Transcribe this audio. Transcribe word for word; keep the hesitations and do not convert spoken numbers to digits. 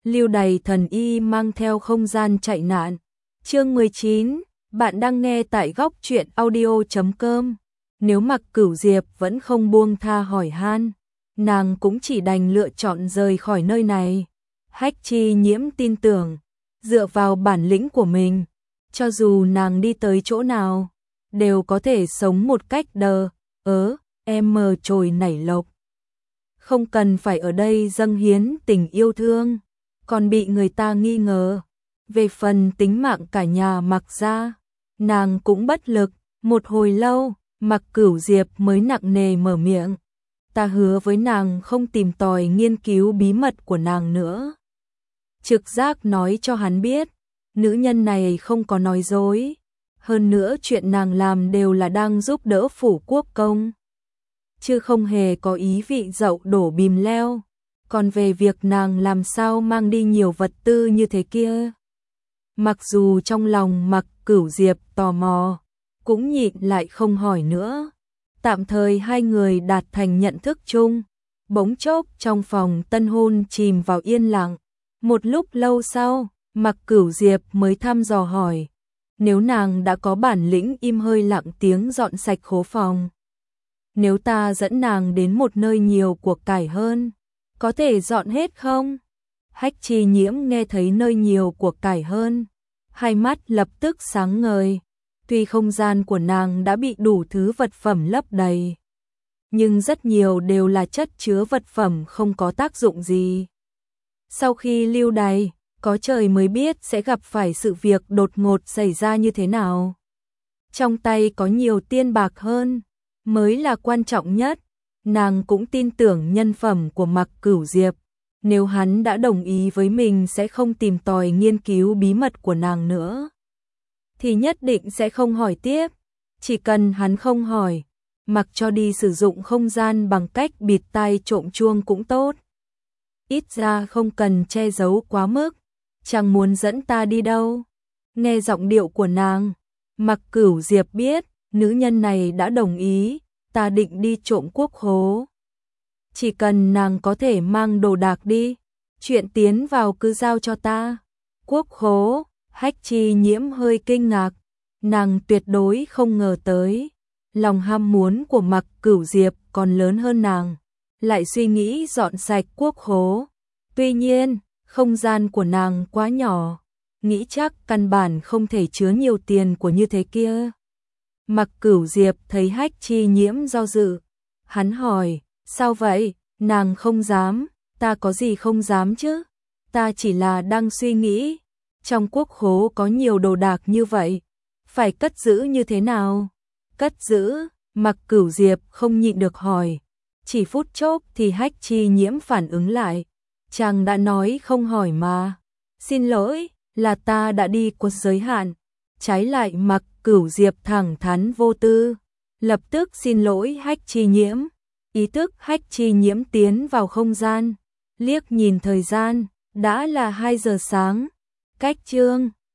Lưu đày thần y mang theo không gian chạy nạn. Chương mười chín, bạn đang nghe tại góc truyện audio chấm com. Nếu Mặc Cửu Diệp vẫn không buông tha hỏi han, nàng cũng chỉ đành lựa chọn rời khỏi nơi này. Hách Chi Nhiễm tin tưởng, dựa vào bản lĩnh của mình, cho dù nàng đi tới chỗ nào, đều có thể sống một cách đờ ớ, em mờ trồi nảy lộc. Không cần phải ở đây dâng hiến tình yêu thương, còn bị người ta nghi ngờ. Về phần tính mạng cả nhà Mặc gia, nàng cũng bất lực. Một hồi lâu, Mặc Cửu Diệp mới nặng nề mở miệng. Ta hứa với nàng không tìm tòi nghiên cứu bí mật của nàng nữa. Trực giác nói cho hắn biết, nữ nhân này không có nói dối. Hơn nữa chuyện nàng làm đều là đang giúp đỡ phủ quốc công, chứ không hề có ý vị dậu đổ bìm leo. Còn về việc nàng làm sao mang đi nhiều vật tư như thế kia, mặc dù trong lòng Mặc Cửu Diệp tò mò, cũng nhịn lại không hỏi nữa. Tạm thời hai người đạt thành nhận thức chung. Bỗng chốc trong phòng tân hôn chìm vào yên lặng. Một lúc lâu sau, Mặc Cửu Diệp mới thăm dò hỏi, nếu nàng đã có bản lĩnh im hơi lặng tiếng dọn sạch khố phòng, nếu ta dẫn nàng đến một nơi nhiều của cải hơn, có thể dọn hết không? Hách Chi Nhiễm nghe thấy nơi nhiều của cải hơn, hai mắt lập tức sáng ngời. Tuy không gian của nàng đã bị đủ thứ vật phẩm lấp đầy, nhưng rất nhiều đều là chất chứa vật phẩm không có tác dụng gì. Sau khi lưu đày, có trời mới biết sẽ gặp phải sự việc đột ngột xảy ra như thế nào. Trong tay có nhiều tiên bạc hơn, mới là quan trọng nhất. Nàng cũng tin tưởng nhân phẩm của Mặc Cửu Diệp. Nếu hắn đã đồng ý với mình sẽ không tìm tòi nghiên cứu bí mật của nàng nữa, thì nhất định sẽ không hỏi tiếp. Chỉ cần hắn không hỏi, mặc cho đi sử dụng không gian bằng cách bịt tai trộm chuông cũng tốt. Ít ra không cần che giấu quá mức. Chẳng muốn dẫn ta đi đâu. Nghe giọng điệu của nàng, Mặc Cửu Diệp biết nữ nhân này đã đồng ý. Ta định đi trộm quốc khố, chỉ cần nàng có thể mang đồ đạc đi, chuyện tiến vào cứ giao cho ta. Quốc khố? Hách Chi Nhiễm hơi kinh ngạc, nàng tuyệt đối không ngờ tới, lòng ham muốn của Mặc Cửu Diệp còn lớn hơn nàng, lại suy nghĩ dọn sạch quốc khố. Tuy nhiên, không gian của nàng quá nhỏ, nghĩ chắc căn bản không thể chứa nhiều tiền của như thế kia. Mặc Cửu Diệp thấy Hách Chi Nhiễm do dự, hắn hỏi, sao vậy? Nàng không dám. Ta có gì không dám chứ? Ta chỉ là đang suy nghĩ, trong quốc khố có nhiều đồ đạc như vậy, phải cất giữ như thế nào? Cất giữ? Mặc Cửu Diệp không nhịn được hỏi. Chỉ phút chốc thì Hách Chi Nhiễm phản ứng lại, chàng đã nói không hỏi mà. Xin lỗi, là ta đã đi quá giới hạn. Trái lại Mặc Cửu Diệp thẳng thắn vô tư, lập tức xin lỗi Hách Chi Nhiễm. Ý thức Hách Chi Nhiễm tiến vào không gian, liếc nhìn thời gian, đã là hai giờ sáng. Cách chương